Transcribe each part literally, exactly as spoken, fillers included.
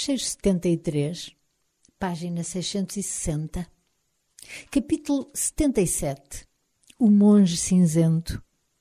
Fecheiro setenta e três, página seiscentos e sessenta. Capítulo setenta e sete. O monge cinzento.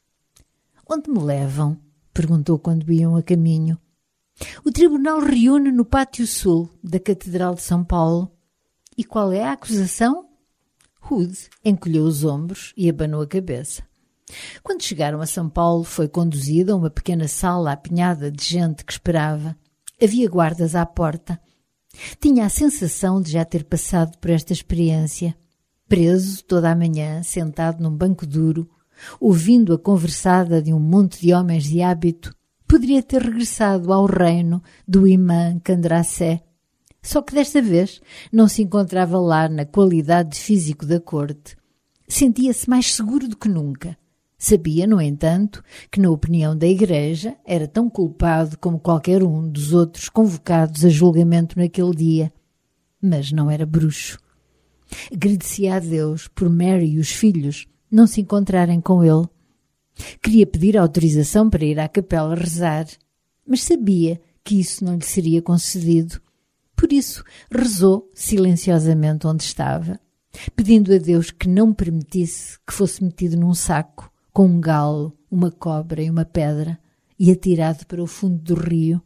Onde me levam? Perguntou quando iam a caminho. O tribunal reúne no pátio sul da Catedral de São Paulo. E qual é a acusação? Hood encolheu os ombros e abanou a cabeça. Quando chegaram a São Paulo, foi conduzida a uma pequena sala apinhada de gente que esperava. Havia guardas à porta. Tinha a sensação de já ter passado por esta experiência. Preso toda a manhã, sentado num banco duro, ouvindo a conversada de um monte de homens de hábito, poderia ter regressado ao reino do imã Candracé. Só que desta vez não se encontrava lá na qualidade de físico da corte. Sentia-se mais seguro do que nunca. Sabia, no entanto, que na opinião da Igreja era tão culpado como qualquer um dos outros convocados a julgamento naquele dia. Mas não era bruxo. Agradecia a Deus por Mary e os filhos não se encontrarem com ele. Queria pedir autorização para ir à capela rezar, mas sabia que isso não lhe seria concedido. Por isso rezou silenciosamente onde estava, pedindo a Deus que não permitisse que fosse metido num saco com um galo, uma cobra e uma pedra e atirado para o fundo do rio.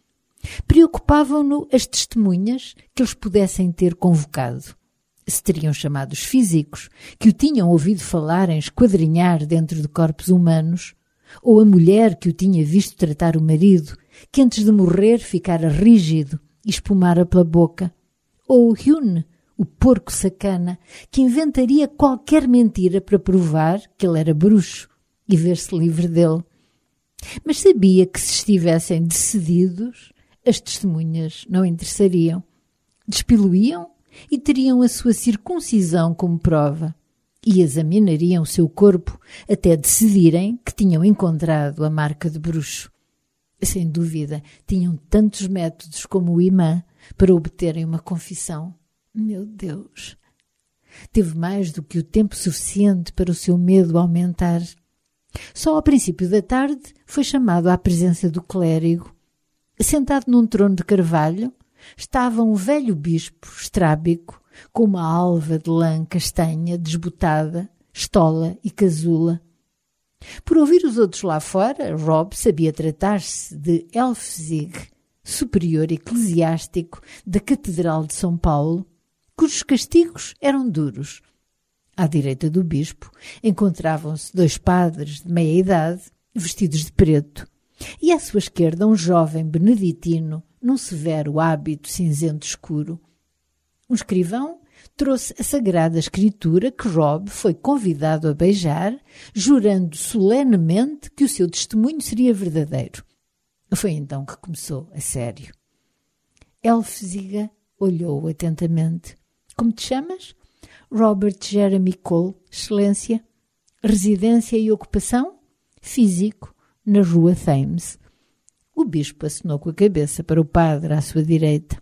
Preocupavam-no as testemunhas que eles pudessem ter convocado. Se teriam chamado os físicos, que o tinham ouvido falar em esquadrinhar dentro de corpos humanos, ou a mulher que o tinha visto tratar o marido, que antes de morrer ficara rígido e espumara pela boca, ou Hyun, o porco sacana, que inventaria qualquer mentira para provar que ele era bruxo e ver-se livre dele. Mas sabia que se estivessem decididos, as testemunhas não interessariam. Despiluíam e teriam a sua circuncisão como prova, e examinariam o seu corpo até decidirem que tinham encontrado a marca de bruxo. Sem dúvida, tinham tantos métodos como o imã para obterem uma confissão. Meu Deus! Teve mais do que o tempo suficiente para o seu medo aumentar. Só ao princípio da tarde foi chamado à presença do clérigo. Sentado num trono de carvalho, estava um velho bispo estrábico, com uma alva de lã castanha desbotada, estola e casula. Por ouvir os outros lá fora, Rob sabia tratar-se de Elfzig, superior eclesiástico da Catedral de São Paulo, cujos castigos eram duros. À direita do bispo encontravam-se dois padres de meia-idade, vestidos de preto, e à sua esquerda um jovem beneditino num severo hábito cinzento escuro. Um escrivão trouxe a sagrada escritura que Rob foi convidado a beijar, jurando solenemente que o seu testemunho seria verdadeiro. Foi então que começou a sério. Elfziga olhou atentamente. Como te chamas? Robert Jeremy Cole, excelência. Residência e ocupação? Físico, na rua Thames. O bispo acenou com a cabeça para o padre à sua direita.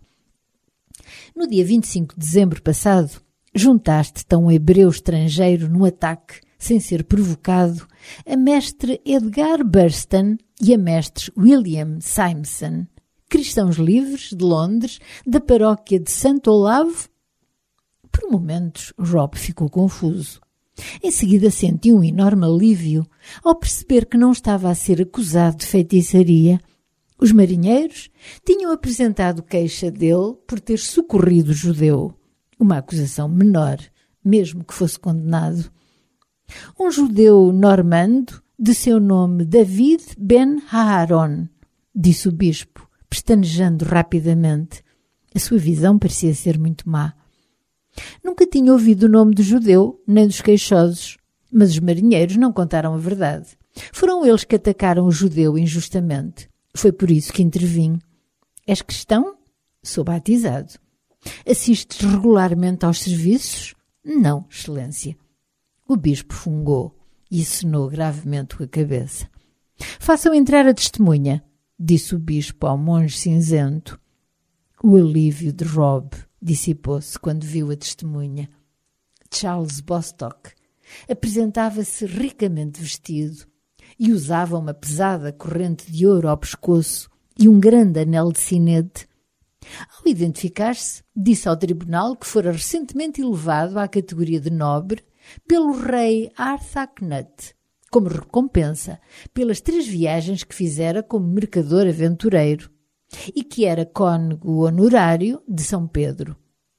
No dia vinte e cinco de dezembro passado, juntaste-te a um hebreu estrangeiro num ataque, sem ser provocado, a mestre Edgar Burston e a mestres William Simpson, cristãos livres de Londres, da paróquia de Santo Olavo. Por momentos, Rob ficou confuso. Em seguida sentiu um enorme alívio ao perceber que não estava a ser acusado de feitiçaria. Os marinheiros tinham apresentado queixa dele por ter socorrido o judeu, uma acusação menor, mesmo que fosse condenado. Um judeu normando, de seu nome David Ben Haharon, disse o bispo, pestanejando rapidamente. A sua visão parecia ser muito má. Nunca tinha ouvido o nome do judeu, nem dos queixosos, mas os marinheiros não contaram a verdade. Foram eles que atacaram o judeu injustamente. Foi por isso que intervim. És cristão? Sou batizado. Assistes regularmente aos serviços? Não, excelência. O bispo fungou e acenou gravemente com a cabeça. Façam entrar a testemunha, disse o bispo ao monge cinzento. O alívio de Rob dissipou-se quando viu a testemunha. Charles Bostock apresentava-se ricamente vestido e usava uma pesada corrente de ouro ao pescoço e um grande anel de sinete. Ao identificar-se, disse ao tribunal que fora recentemente elevado à categoria de nobre pelo rei Arthacnut, como recompensa pelas três viagens que fizera como mercador aventureiro, e que era cônego honorário de São Pedro.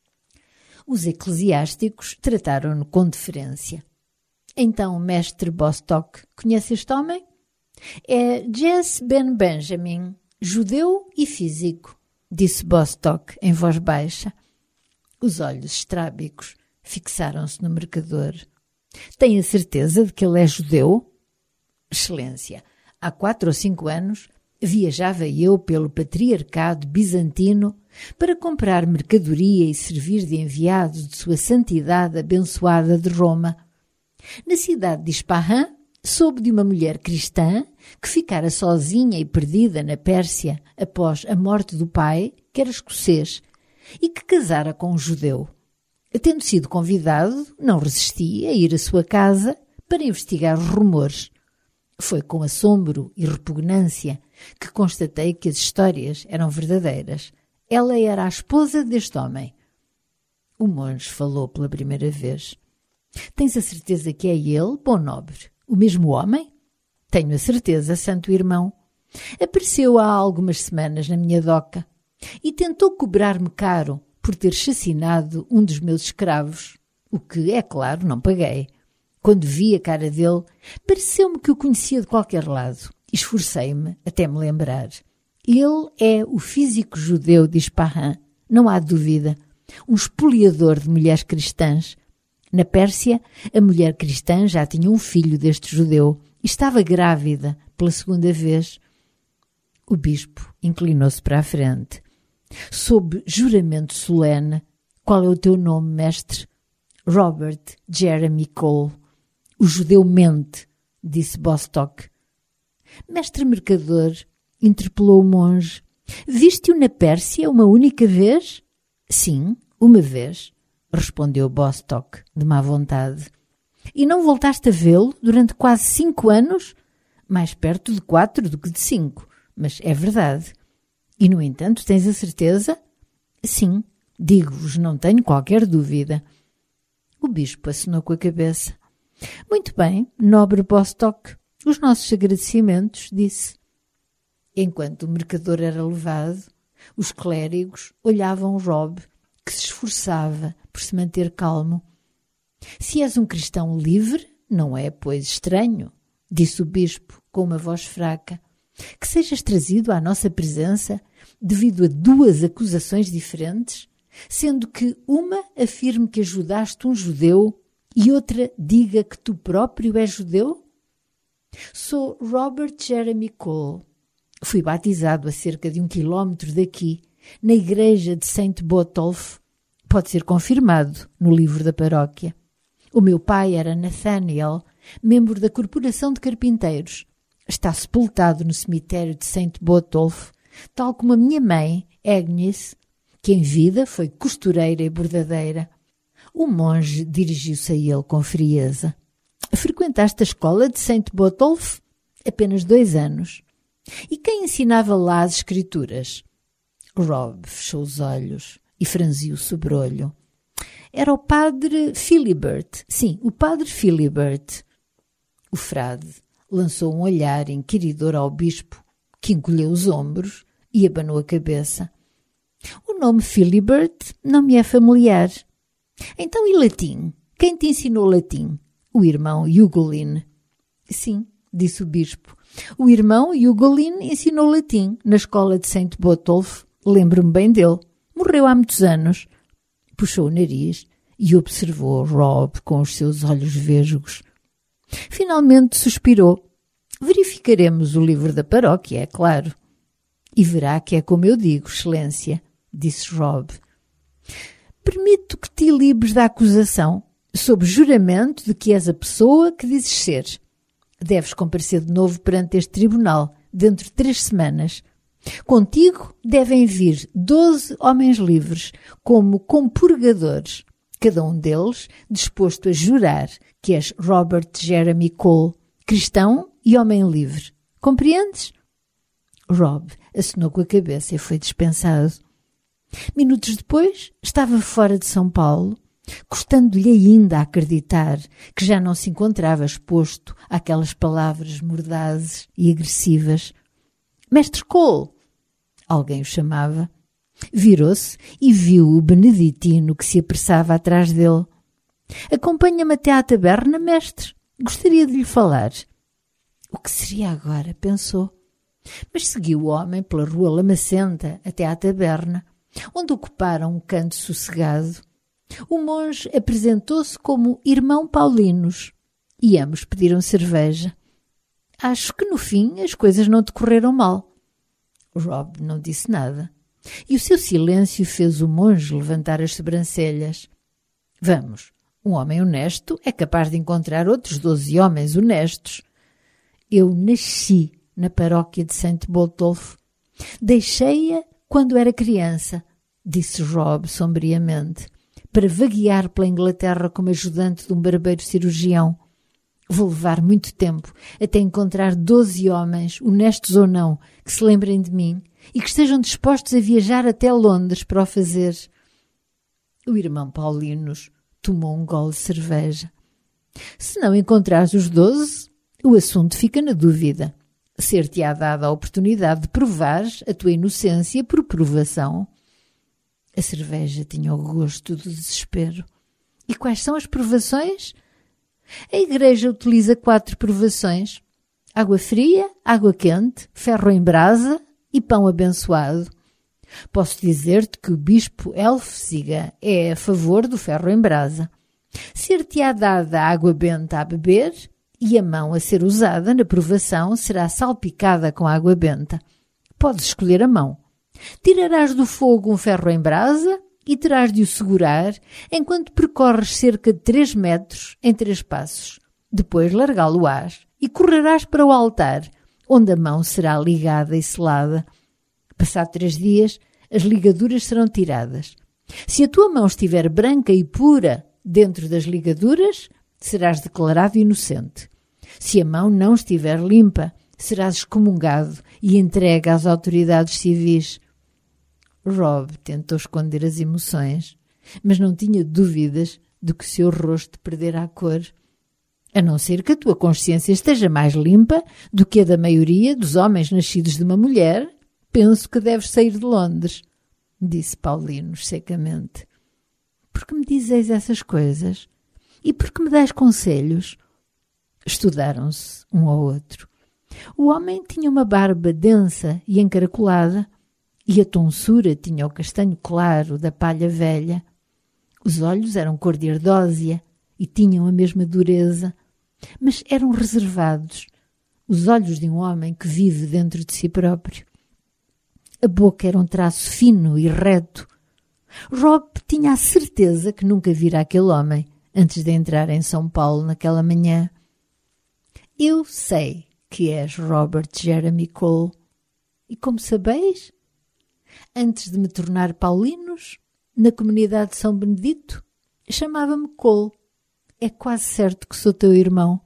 Os eclesiásticos trataram-no com deferência. Então, mestre Bostock, conhece este homem? É Jesse Ben Benjamin, judeu e físico, disse Bostock em voz baixa. Os olhos estrábicos fixaram-se no mercador. Tem a certeza de que ele é judeu? Excelência, há quatro ou cinco anos viajava eu pelo patriarcado bizantino para comprar mercadoria e servir de enviado de sua santidade abençoada de Roma. Na cidade de Ispahan, soube de uma mulher cristã que ficara sozinha e perdida na Pérsia após a morte do pai, que era escocês, e que casara com um judeu. Tendo sido convidado, não resisti a ir à sua casa para investigar os rumores. Foi com assombro e repugnância que constatei que as histórias eram verdadeiras. Ela era a esposa deste homem. O monge falou pela primeira vez. Tens a certeza que é ele, bom nobre? O mesmo homem? Tenho a certeza, santo irmão. Apareceu há algumas semanas na minha doca e tentou cobrar-me caro por ter chacinado um dos meus escravos, o que, é claro, não paguei. Quando vi a cara dele, pareceu-me que o conhecia de qualquer lado. Esforcei-me até me lembrar. Ele é o físico judeu de Ispahan, não há dúvida, um espoliador de mulheres cristãs. Na Pérsia, a mulher cristã já tinha um filho deste judeu e estava grávida pela segunda vez. O bispo inclinou-se para a frente. Sob juramento solene, qual é o teu nome, mestre? Robert Jeremy Cole. O judeu mente, disse Bostock. Mestre mercador, interpelou o monge, viste-o na Pérsia uma única vez? Sim, uma vez, respondeu Bostock, de má vontade. E não voltaste a vê-lo durante quase cinco anos? Mais perto de quatro do que de cinco, mas é verdade. E, no entanto, tens a certeza? Sim, digo-vos, não tenho qualquer dúvida. O bispo acenou com a cabeça. Muito bem, nobre Bostock, os nossos agradecimentos, disse. Enquanto o mercador era levado, os clérigos olhavam Rob, que se esforçava por se manter calmo. Se és um cristão livre, não é, pois, estranho, disse o bispo com uma voz fraca, que sejas trazido à nossa presença devido a duas acusações diferentes, sendo que uma afirme que ajudaste um judeu e outra diga que tu próprio és judeu? Sou Robert Jeremy Cole. Fui batizado a cerca de um quilómetro daqui, na igreja de Saint Botolph. Pode ser confirmado no livro da paróquia. O meu pai era Nathaniel, membro da Corporação de Carpinteiros. Está sepultado no cemitério de Saint Botolph, tal como a minha mãe, Agnes, que em vida foi costureira e bordadeira. O monge dirigiu-se a ele com frieza. Frequentaste a escola de Saint Botolph? Apenas dois anos. E quem ensinava lá as escrituras? Rob fechou os olhos e franziu o sobrolho. Era o padre Philibert. Sim, o padre Philibert. O frade lançou um olhar inquiridor ao bispo, que encolheu os ombros e abanou a cabeça. O nome Philibert não me é familiar. Então, e latim? Quem te ensinou latim? O irmão Hugolin. Sim, disse o bispo. O irmão Hugolin ensinou latim na escola de Saint Botolph. Lembro-me bem dele. Morreu há muitos anos. Puxou o nariz e observou Rob com os seus olhos vesgos. Finalmente suspirou. Verificaremos o livro da paróquia, é claro. E verá que é como eu digo, excelência, disse Rob. Permito que te livres da acusação, sob juramento de que és a pessoa que dizes ser. Deves comparecer de novo perante este tribunal, dentro de três semanas. Contigo devem vir doze homens livres, como compurgadores, cada um deles disposto a jurar que és Robert Jeremy Cole, cristão e homem livre. Compreendes? Rob acenou com a cabeça e foi dispensado. Minutos depois, estava fora de São Paulo, custando-lhe ainda a acreditar que já não se encontrava exposto àquelas palavras mordazes e agressivas. Mestre Cole! Alguém o chamava. Virou-se e viu o beneditino que se apressava atrás dele. Acompanha-me até à taberna, mestre. Gostaria de lhe falar. O que seria agora? Pensou. Mas seguiu o homem pela rua Lamacenta até à taberna, onde ocuparam um canto sossegado. O monge apresentou-se como irmão Paulinos e ambos pediram cerveja. Acho que no fim as coisas não decorreram mal. Rob não disse nada e o seu silêncio fez o monge levantar as sobrancelhas. Vamos, um homem honesto é capaz de encontrar outros doze homens honestos. Eu nasci na paróquia de Saint Botolph. Deixei-a quando era criança, disse Rob sombriamente, para vaguear pela Inglaterra como ajudante de um barbeiro cirurgião. Vou levar muito tempo até encontrar doze homens, honestos ou não, que se lembrem de mim e que estejam dispostos a viajar até Londres para o fazer. O irmão Paulinos tomou um gole de cerveja. Se não encontrares os doze, o assunto fica na dúvida. Ser-te-á dada a oportunidade de provares a tua inocência por provação. A cerveja tinha o gosto do desespero. E quais são as provações? A Igreja utiliza quatro provações: água fria, água quente, ferro em brasa e pão abençoado. Posso dizer-te que o bispo Elfsiga é a favor do ferro em brasa. Ser-te-á dada água benta a beber e a mão a ser usada na provação será salpicada com água benta. Podes escolher a mão. Tirarás do fogo um ferro em brasa e terás de o segurar enquanto percorres cerca de três metros em três passos. Depois largá-lo-ás e correrás para o altar, onde a mão será ligada e selada. Passado três dias, as ligaduras serão tiradas. Se a tua mão estiver branca e pura dentro das ligaduras, serás declarado inocente. Se a mão não estiver limpa, serás excomungado e entregue às autoridades civis. Rob tentou esconder as emoções, mas não tinha dúvidas de que o seu rosto perdera a cor. A não ser que a tua consciência esteja mais limpa do que a da maioria dos homens nascidos de uma mulher, penso que deves sair de Londres, disse Paulinos secamente. Por que me dizeis essas coisas? E por que me dais conselhos? Estudaram-se um ao outro. O homem tinha uma barba densa e encaracolada, e a tonsura tinha o castanho claro da palha velha. Os olhos eram cor de ardósia e tinham a mesma dureza, mas eram reservados, os olhos de um homem que vive dentro de si próprio. A boca era um traço fino e reto. Rob tinha a certeza que nunca vira aquele homem antes de entrar em São Paulo naquela manhã. Eu sei que és Robert Jeremy Cole. E como sabeis? Antes de me tornar Paulinos, na comunidade de São Benedito, chamava-me Cole. É quase certo que sou teu irmão.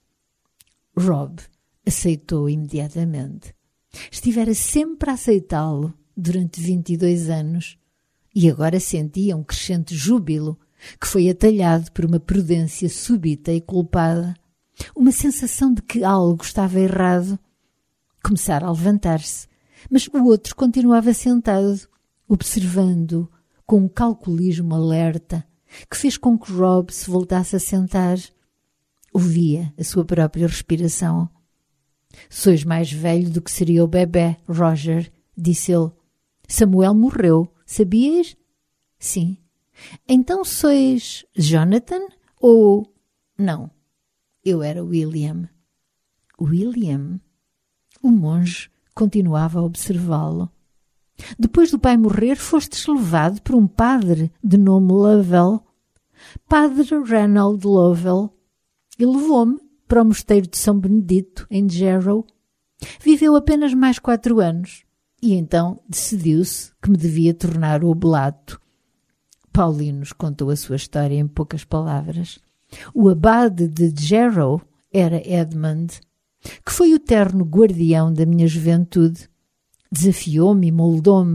Rob aceitou imediatamente. Estivera sempre a aceitá-lo durante vinte e dois anos e agora sentia um crescente júbilo que foi atalhado por uma prudência súbita e culpada, uma sensação de que algo estava errado. Começara a levantar-se, mas o outro continuava sentado, observando com um calculismo alerta que fez com que Rob se voltasse a sentar. Ouvia a sua própria respiração. Sois mais velho do que seria o bebê, Roger, disse ele. Samuel morreu, sabias? Sim. Então sois Jonathan ou... Não, eu era William. William? O monge continuava a observá-lo. Depois do pai morrer, fostes levado por um padre de nome Lovell. Padre Ranald Lovell. Ele levou-me para o mosteiro de São Benedito, em Jarrow. Viveu apenas mais quatro anos e então decidiu-se que me devia tornar o oblato. Paulinos contou a sua história em poucas palavras. O abade de Jarrow era Edmund, que foi o terno guardião da minha juventude. Desafiou-me e moldou-me,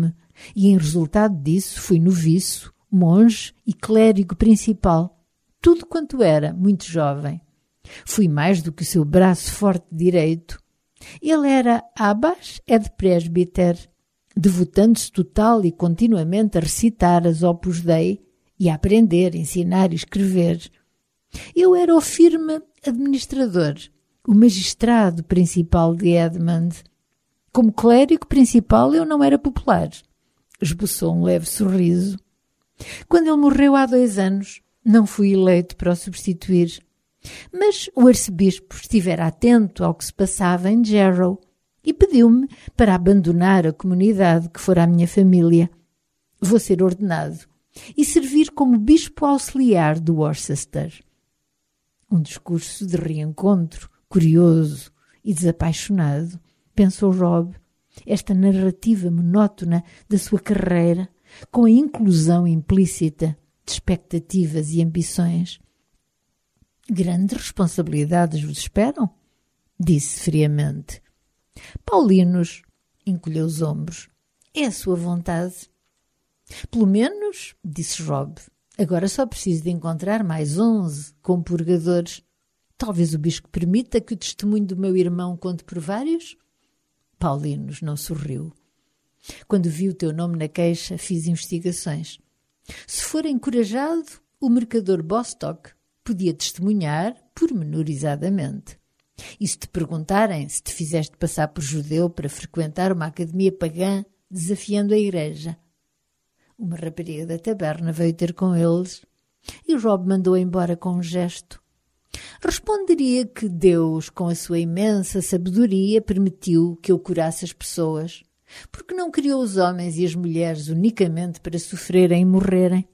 e em resultado disso fui noviço, monge e clérigo principal, tudo quanto era, muito jovem. Fui mais do que o seu braço forte direito. Ele era abbas ed presbyter, devotando-se total e continuamente a recitar as Opus Dei e a aprender, ensinar e escrever. Eu era o firme administrador, o magistrado principal de Edmund. Como clérigo principal eu não era popular. Esboçou um leve sorriso. Quando ele morreu há dois anos, não fui eleito para o substituir. Mas o arcebispo estivera atento ao que se passava em Jarrow e pediu-me para abandonar a comunidade que fora a minha família. Vou ser ordenado e servir como bispo auxiliar de Worcester. Um discurso de reencontro, curioso e desapaixonado, pensou Rob, esta narrativa monótona da sua carreira, com a inclusão implícita de expectativas e ambições. Grandes responsabilidades vos esperam? Disse friamente. Paulinus encolheu os ombros. É a sua vontade. Pelo menos, disse Rob, agora só preciso de encontrar mais onze compurgadores. Talvez o bispo permita que o testemunho do meu irmão conte por vários? Paulinus não sorriu. Quando vi o teu nome na queixa, fiz investigações. Se for encorajado, o mercador Bostock podia testemunhar pormenorizadamente. E se te perguntarem se te fizeste passar por judeu para frequentar uma academia pagã, desafiando a igreja. Uma rapariga da taberna veio ter com eles e Rob mandou embora com um gesto. Responderia que Deus, com a sua imensa sabedoria, permitiu que eu curasse as pessoas, porque não criou os homens e as mulheres unicamente para sofrerem e morrerem.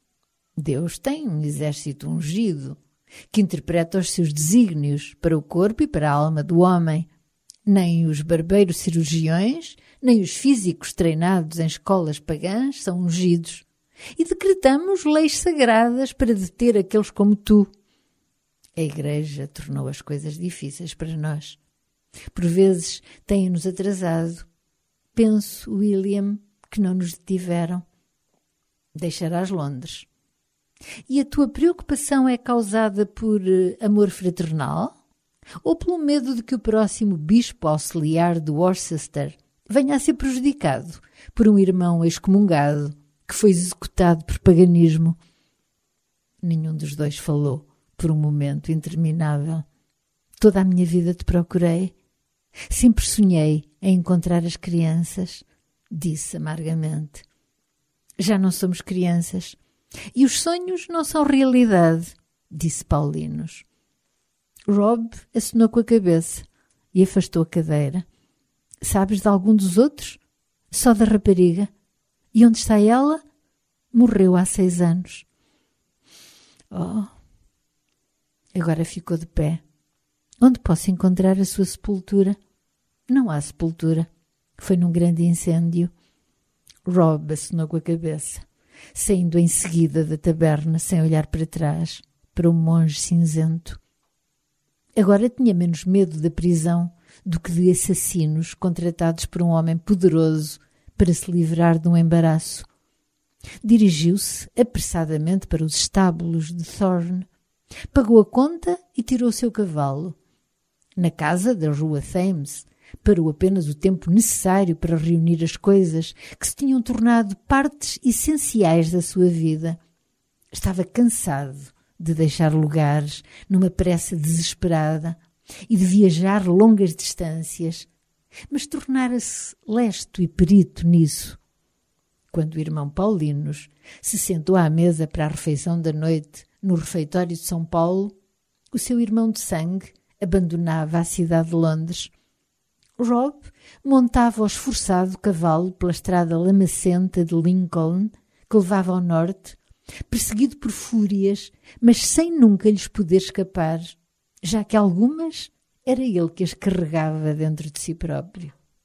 Deus tem um exército ungido, que interpreta os seus desígnios para o corpo e para a alma do homem. Nem os barbeiros cirurgiões, nem os físicos treinados em escolas pagãs são ungidos. E decretamos leis sagradas para deter aqueles como tu. A Igreja tornou as coisas difíceis para nós. Por vezes têm-nos atrasado. Penso, William, que não nos detiveram. Deixarás Londres. E a tua preocupação é causada por uh, amor fraternal? Ou pelo medo de que o próximo bispo auxiliar de Worcester venha a ser prejudicado por um irmão excomungado que foi executado por paganismo? Nenhum dos dois falou por um momento interminável. Toda a minha vida te procurei. Sempre sonhei em encontrar as crianças, disse amargamente. Já não somos crianças. E os sonhos não são realidade, disse Paulinus. Rob acenou com a cabeça e afastou a cadeira. Sabes de algum dos outros? Só da rapariga. E onde está ela? Morreu há seis anos. Oh! Agora ficou de pé. Onde posso encontrar a sua sepultura? Não há sepultura. Foi num grande incêndio. Rob acenou com a cabeça, saindo em seguida da taberna sem olhar para trás, para o monge cinzento. Agora tinha menos medo da prisão do que de assassinos contratados por um homem poderoso para se livrar de um embaraço. Dirigiu-se apressadamente para os estábulos de Thorne, pagou a conta e tirou o seu cavalo. Na casa da rua Thames, parou apenas o tempo necessário para reunir as coisas que se tinham tornado partes essenciais da sua vida. Estava cansado de deixar lugares numa pressa desesperada e de viajar longas distâncias, mas tornara-se lesto e perito nisso. Quando o irmão Paulinus se sentou à mesa para a refeição da noite no refeitório de São Paulo, o seu irmão de sangue abandonava a cidade de Londres. Rob montava o esforçado cavalo pela estrada lamacenta de Lincoln, que levava ao norte, perseguido por fúrias, mas sem nunca lhes poder escapar, já que algumas era ele que as carregava dentro de si próprio.